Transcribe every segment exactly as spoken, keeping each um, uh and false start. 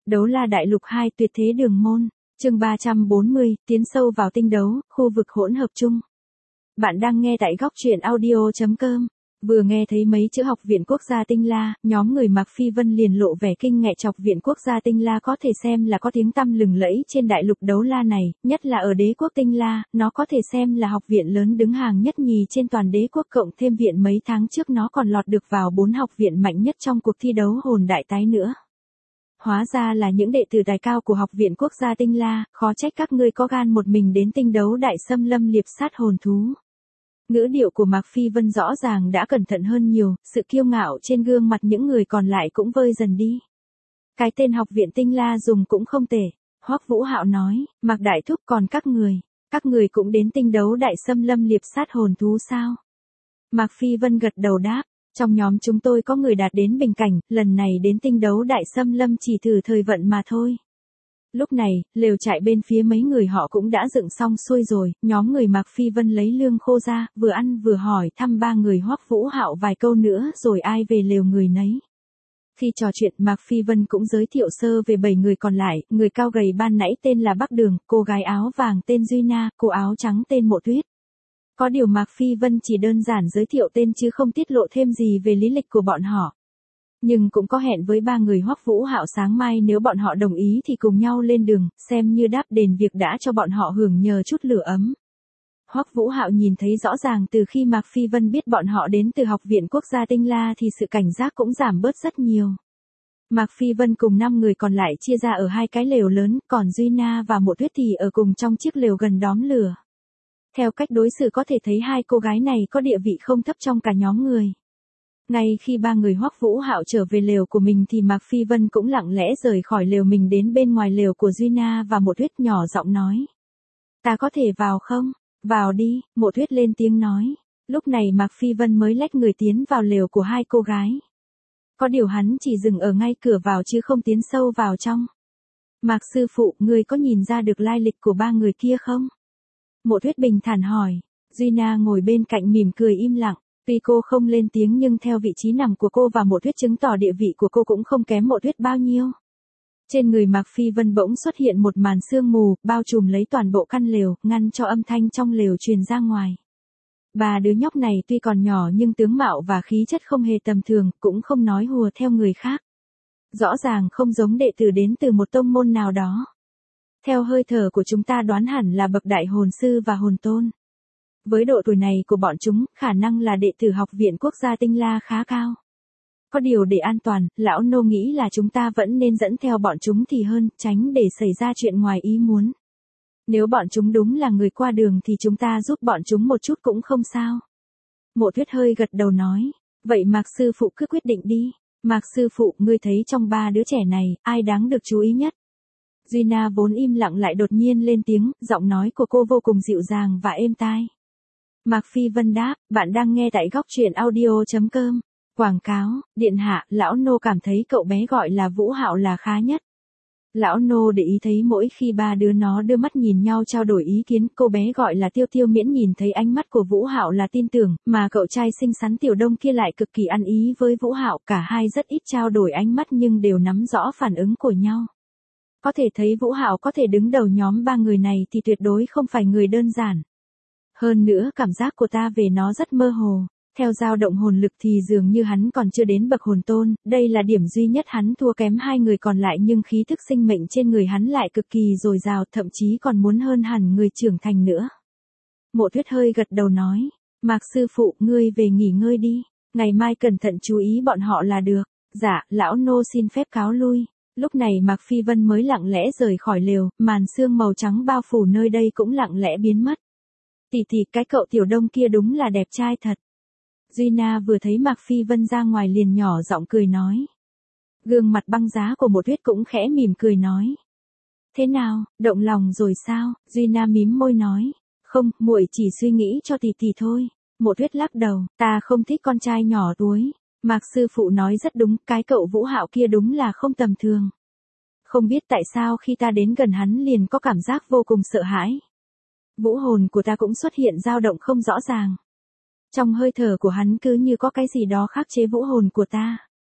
Đấu La Đại Lục hai Tuyệt Thế Đường Môn, chương ba trăm bốn mươi, tiến sâu vào tinh đấu, khu vực hỗn hợp chung. Bạn đang nghe tại góc truyện audio chấm com. Vừa nghe thấy mấy chữ Học viện Quốc gia Tinh La, nhóm người Mạc Phi Vân liền lộ vẻ kinh ngạc. Học viện Quốc gia Tinh La có thể xem là có tiếng tăm lừng lẫy trên đại lục đấu la này, nhất là ở đế quốc Tinh La, nó có thể xem là học viện lớn đứng hàng nhất nhì trên toàn đế quốc, cộng thêm viện mấy tháng trước nó còn lọt được vào bốn học viện mạnh nhất trong cuộc thi đấu hồn đại tái nữa. Hóa ra là những đệ tử tài cao của Học viện Quốc gia Tinh La, khó trách các ngươi có gan một mình đến tinh đấu đại xâm lâm liệp sát hồn thú. Ngữ điệu của Mạc Phi Vân rõ ràng đã cẩn thận hơn nhiều, sự kiêu ngạo trên gương mặt những người còn lại cũng vơi dần đi. Cái tên Học viện Tinh La dùng cũng không tệ, Hoắc Vũ Hạo nói, Mạc Đại Thúc, còn các người, các người cũng đến tinh đấu đại xâm lâm liệp sát hồn thú sao? Mạc Phi Vân gật đầu đáp. Trong nhóm chúng tôi có người đạt đến bình cảnh, lần này đến tinh đấu đại xâm lâm chỉ thử thời vận mà thôi. Lúc này, lều trại bên phía mấy người họ cũng đã dựng xong xuôi rồi, nhóm người Mạc Phi Vân lấy lương khô ra, vừa ăn vừa hỏi thăm ba người Hoắc Vũ Hạo vài câu nữa rồi ai về lều người nấy. Khi trò chuyện, Mạc Phi Vân cũng giới thiệu sơ về bảy người còn lại, người cao gầy ban nãy tên là Bắc Đường, cô gái áo vàng tên Duy Na, cô áo trắng tên Mộ Tuyết. Có điều Mạc Phi Vân chỉ đơn giản giới thiệu tên chứ không tiết lộ thêm gì về lý lịch của bọn họ. Nhưng cũng có hẹn với ba người Hoắc Vũ Hạo sáng mai nếu bọn họ đồng ý thì cùng nhau lên đường, xem như đáp đền việc đã cho bọn họ hưởng nhờ chút lửa ấm. Hoắc Vũ Hạo nhìn thấy rõ ràng từ khi Mạc Phi Vân biết bọn họ đến từ Học viện Quốc gia Tinh La thì sự cảnh giác cũng giảm bớt rất nhiều. Mạc Phi Vân cùng năm người còn lại chia ra ở hai cái lều lớn, còn Duy Na và Mộ Tuyết thì ở cùng trong chiếc lều gần đóm lửa. Theo cách đối xử có thể thấy hai cô gái này có địa vị không thấp trong cả nhóm người. Ngay khi ba người Hoắc Vũ Hạo trở về lều của mình thì Mạc Phi Vân cũng lặng lẽ rời khỏi lều mình đến bên ngoài lều của Duy Na và Mộ Tuyết, nhỏ giọng nói. Ta có thể vào không? Vào đi, Mộ Tuyết lên tiếng nói. Lúc này Mạc Phi Vân mới lách người tiến vào lều của hai cô gái. Có điều hắn chỉ dừng ở ngay cửa vào chứ không tiến sâu vào trong. Mạc sư phụ, ngươi có nhìn ra được lai lịch của ba người kia không? Mộ Tuyết bình thản hỏi. Duy Na ngồi bên cạnh mỉm cười im lặng. Tuy cô không lên tiếng nhưng theo vị trí nằm của cô và Mộ Tuyết chứng tỏ địa vị của cô cũng không kém Mộ Tuyết bao nhiêu. Trên người Mạc Phi Vân bỗng xuất hiện một màn sương mù, bao trùm lấy toàn bộ căn lều, ngăn cho âm thanh trong lều truyền ra ngoài. Ba đứa nhóc này tuy còn nhỏ nhưng tướng mạo và khí chất không hề tầm thường, cũng không nói hùa theo người khác. Rõ ràng không giống đệ tử đến từ một tông môn nào đó. Theo hơi thở của chúng ta đoán hẳn là bậc đại hồn sư và hồn tôn. Với độ tuổi này của bọn chúng, khả năng là đệ tử Học viện Quốc gia Tinh La khá cao. Có điều để an toàn, lão nô nghĩ là chúng ta vẫn nên dẫn theo bọn chúng thì hơn, tránh để xảy ra chuyện ngoài ý muốn. Nếu bọn chúng đúng là người qua đường thì chúng ta giúp bọn chúng một chút cũng không sao. Mộ Tuyết hơi gật đầu nói, vậy Mạc sư phụ cứ quyết định đi. Mạc sư phụ, ngươi thấy trong ba đứa trẻ này, ai đáng được chú ý nhất? Duy Na vốn im lặng lại đột nhiên lên tiếng, giọng nói của cô vô cùng dịu dàng và êm tai. Mạc Phi Vân đáp, bạn đang nghe tại góc truyện audio chấm com. Quảng cáo, điện hạ, lão nô cảm thấy cậu bé gọi là Vũ Hạo là khá nhất. Lão nô để ý thấy mỗi khi ba đứa nó đưa mắt nhìn nhau trao đổi ý kiến, cô bé gọi là Tiêu Tiêu miễn nhìn thấy ánh mắt của Vũ Hạo là tin tưởng, mà cậu trai xinh xắn Tiểu Đông kia lại cực kỳ ăn ý với Vũ Hạo, cả hai rất ít trao đổi ánh mắt nhưng đều nắm rõ phản ứng của nhau. Có thể thấy Vũ Hạo có thể đứng đầu nhóm ba người này thì tuyệt đối không phải người đơn giản. Hơn nữa cảm giác của ta về nó rất mơ hồ, theo dao động hồn lực thì dường như hắn còn chưa đến bậc hồn tôn, đây là điểm duy nhất hắn thua kém hai người còn lại nhưng khí thức sinh mệnh trên người hắn lại cực kỳ dồi dào, thậm chí còn muốn hơn hẳn người trưởng thành nữa. Mộ Tuyết hơi gật đầu nói, Mạc sư phụ, ngươi về nghỉ ngơi đi, ngày mai cẩn thận chú ý bọn họ là được. Dạ, lão nô xin phép cáo lui. Lúc này Mạc Phi Vân mới lặng lẽ rời khỏi lều, màn sương màu trắng bao phủ nơi đây cũng lặng lẽ biến mất. Tỷ tỷ, cái cậu Tiểu Đông kia đúng là đẹp trai thật. Duy Na vừa thấy Mạc Phi Vân ra ngoài liền nhỏ giọng cười nói. Gương mặt băng giá của Mộ Tuyết cũng khẽ mỉm cười nói. Thế nào, động lòng rồi sao? Duy Na mím môi nói. Không, muội chỉ suy nghĩ cho tỷ tỷ thôi. Mộ Tuyết lắc đầu, ta không thích con trai nhỏ túi. Mạc sư phụ nói rất đúng, cái cậu Vũ Hạo kia đúng là không tầm thường. Không biết tại sao khi ta đến gần hắn liền có cảm giác vô cùng sợ hãi. Vũ hồn của ta cũng xuất hiện dao động không rõ ràng. Trong hơi thở của hắn cứ như có cái gì đó khắc chế vũ hồn của ta.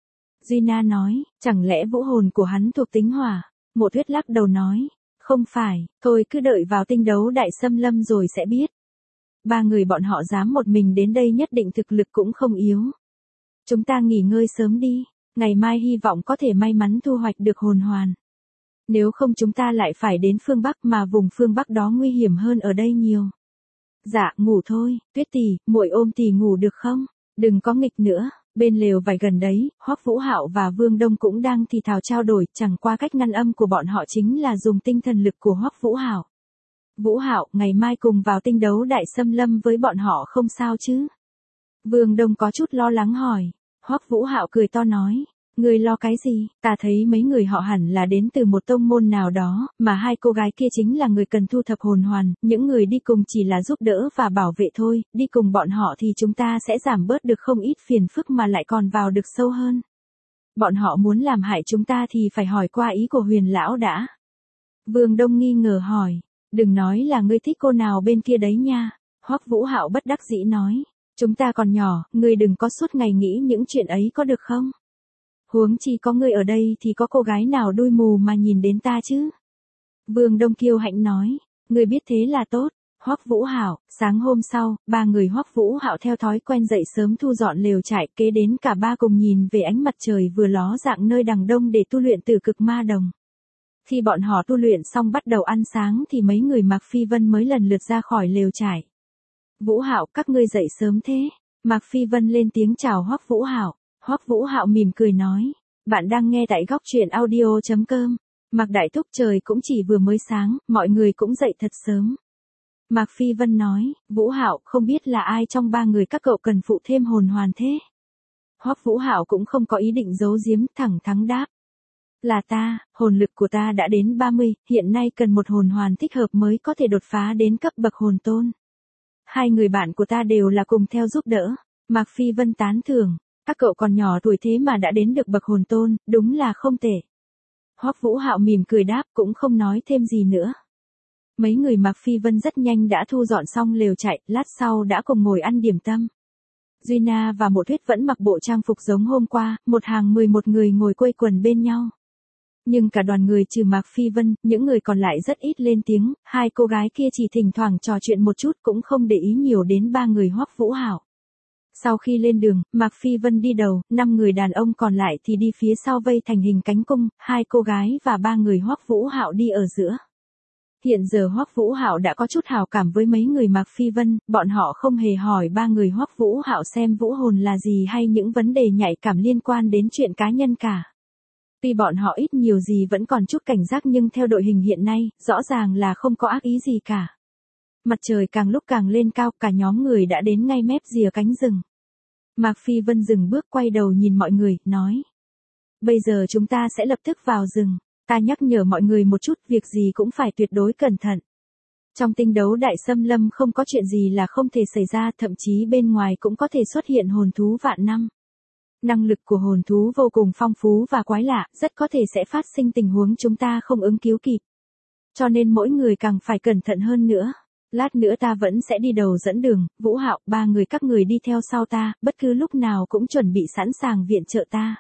Gina nói, chẳng lẽ vũ hồn của hắn thuộc tính hỏa? Mộ Tuyết lắc đầu nói, không phải, thôi cứ đợi vào tinh đấu đại xâm lâm rồi sẽ biết. Ba người bọn họ dám một mình đến đây nhất định thực lực cũng không yếu. Chúng ta nghỉ ngơi sớm đi, ngày mai hy vọng có thể may mắn thu hoạch được hồn hoàn. Nếu không chúng ta lại phải đến phương Bắc mà vùng phương Bắc đó nguy hiểm hơn ở đây nhiều. Dạ, ngủ thôi, Tuyết tỷ, muội ôm tỷ ngủ được không? Đừng có nghịch nữa. Bên lều vải gần đấy, Hoắc Vũ Hạo và Vương Đông cũng đang thì thào trao đổi, chẳng qua cách ngăn âm của bọn họ chính là dùng tinh thần lực của Hoắc Vũ Hạo. Vũ Hạo, ngày mai cùng vào tinh đấu đại xâm lâm với bọn họ không sao chứ? Vương Đông có chút lo lắng hỏi. Hoắc Vũ Hạo cười to nói, người lo cái gì, ta thấy mấy người họ hẳn là đến từ một tông môn nào đó, mà hai cô gái kia chính là người cần thu thập hồn hoàn, những người đi cùng chỉ là giúp đỡ và bảo vệ thôi, đi cùng bọn họ thì chúng ta sẽ giảm bớt được không ít phiền phức mà lại còn vào được sâu hơn. Bọn họ muốn làm hại chúng ta thì phải hỏi qua ý của Huyền lão đã. Vương Đông nghi ngờ hỏi, đừng nói là ngươi thích cô nào bên kia đấy nha. Hoắc Vũ Hạo bất đắc dĩ nói, chúng ta còn nhỏ, ngươi đừng có suốt ngày nghĩ những chuyện ấy có được không? Huống chi có ngươi ở đây thì có cô gái nào đuôi mù mà nhìn đến ta chứ? Vương Đông kiêu hãnh nói, ngươi biết thế là tốt. Hoắc Vũ Hạo, sáng hôm sau, ba người Hoắc Vũ Hạo theo thói quen dậy sớm thu dọn lều trại, kế đến cả ba cùng nhìn về ánh mặt trời vừa ló dạng nơi đằng đông để tu luyện Tử Cực Ma Đồng. Khi bọn họ tu luyện xong bắt đầu ăn sáng thì mấy người Mạc Phi Vân mới lần lượt ra khỏi lều trại. Vũ Hạo, các ngươi dậy sớm thế? Mạc Phi Vân lên tiếng chào Hoắc Vũ Hạo. Hoắc Vũ Hạo mỉm cười nói, bạn đang nghe tại góc truyện audio chấm com. Mạc Đại Thúc, trời cũng chỉ vừa mới sáng, mọi người cũng dậy thật sớm. Mạc Phi Vân nói, Vũ Hạo, không biết là ai trong ba người các cậu cần phụ thêm hồn hoàn thế? Hoắc Vũ Hạo cũng không có ý định giấu giếm, thẳng thắn đáp. Là ta, hồn lực của ta đã đến ba mươi, hiện nay cần một hồn hoàn thích hợp mới có thể đột phá đến cấp bậc hồn tôn. Hai người bạn của ta đều là cùng theo giúp đỡ. Mạc Phi Vân tán thưởng, các cậu còn nhỏ tuổi thế mà đã đến được bậc hồn tôn, đúng là không tệ. Hoắc Vũ Hạo mỉm cười đáp, cũng không nói thêm gì nữa. Mấy người Mạc Phi Vân rất nhanh đã thu dọn xong lều trại, lát sau đã cùng ngồi ăn điểm tâm. Gina và Mộ Tuyết vẫn mặc bộ trang phục giống hôm qua, một hàng mười một người ngồi quây quần bên nhau. Nhưng cả đoàn người trừ Mạc Phi Vân, những người còn lại rất ít lên tiếng, hai cô gái kia chỉ thỉnh thoảng trò chuyện một chút cũng không để ý nhiều đến ba người Hoắc Vũ Hạo. Sau khi lên đường, Mạc Phi Vân đi đầu, năm người đàn ông còn lại thì đi phía sau vây thành hình cánh cung, hai cô gái và ba người Hoắc Vũ Hạo đi ở giữa. Hiện giờ Hoắc Vũ Hạo đã có chút hào cảm với mấy người Mạc Phi Vân, bọn họ không hề hỏi ba người Hoắc Vũ Hạo xem vũ hồn là gì hay những vấn đề nhạy cảm liên quan đến chuyện cá nhân cả. Tuy bọn họ ít nhiều gì vẫn còn chút cảnh giác nhưng theo đội hình hiện nay, rõ ràng là không có ác ý gì cả. Mặt trời càng lúc càng lên cao, cả nhóm người đã đến ngay mép rìa cánh rừng. Mạc Phi Vân dừng bước quay đầu nhìn mọi người, nói. Bây giờ chúng ta sẽ lập tức vào rừng. Ta nhắc nhở mọi người một chút, việc gì cũng phải tuyệt đối cẩn thận. Trong tinh đấu đại xâm lâm không có chuyện gì là không thể xảy ra, thậm chí bên ngoài cũng có thể xuất hiện hồn thú vạn năm. Năng lực của hồn thú vô cùng phong phú và quái lạ, rất có thể sẽ phát sinh tình huống chúng ta không ứng cứu kịp. Cho nên mỗi người càng phải cẩn thận hơn nữa. Lát nữa ta vẫn sẽ đi đầu dẫn đường, Vũ Hạo, ba người các người đi theo sau ta, bất cứ lúc nào cũng chuẩn bị sẵn sàng viện trợ ta.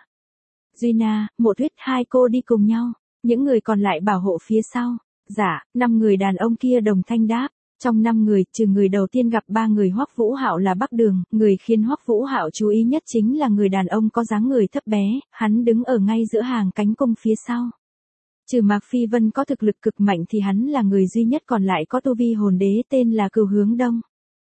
Gina, Mộ Tuyết, hai cô đi cùng nhau, những người còn lại bảo hộ phía sau. Dạ, năm người đàn ông kia đồng thanh đáp. Trong năm người, trừ người đầu tiên gặp ba người Hoắc Vũ Hạo là Bắc Đường, người khiến Hoắc Vũ Hạo chú ý nhất chính là người đàn ông có dáng người thấp bé, hắn đứng ở ngay giữa hàng cánh cung phía sau. Trừ Mạc Phi Vân có thực lực cực mạnh thì hắn là người duy nhất còn lại có tu vi hồn đế tên là Cửu Hướng Đông.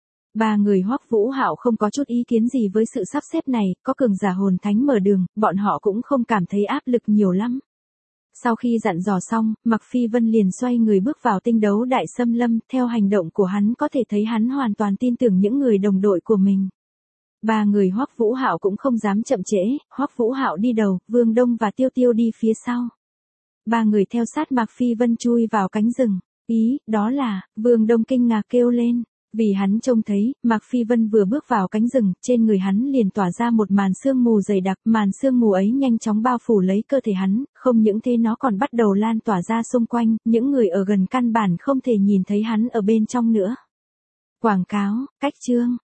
Ba người Hoắc Vũ Hạo không có chút ý kiến gì với sự sắp xếp này, có cường giả hồn thánh mở đường, bọn họ cũng không cảm thấy áp lực nhiều lắm. Sau khi dặn dò xong, Mạc Phi Vân liền xoay người bước vào tinh đấu đại xâm lâm, theo hành động của hắn có thể thấy hắn hoàn toàn tin tưởng những người đồng đội của mình. Ba người Hoắc Vũ Hạo cũng không dám chậm trễ, Hoắc Vũ Hạo đi đầu, Vương Đông và Tiêu Tiêu đi phía sau. Ba người theo sát Mạc Phi Vân chui vào cánh rừng. Ý, đó là, Vương Đông kinh ngạc kêu lên. Vì hắn trông thấy, Mạc Phi Vân vừa bước vào cánh rừng, trên người hắn liền tỏa ra một màn sương mù dày đặc, màn sương mù ấy nhanh chóng bao phủ lấy cơ thể hắn, không những thế nó còn bắt đầu lan tỏa ra xung quanh, những người ở gần căn bản không thể nhìn thấy hắn ở bên trong nữa. Quảng cáo, cách chương,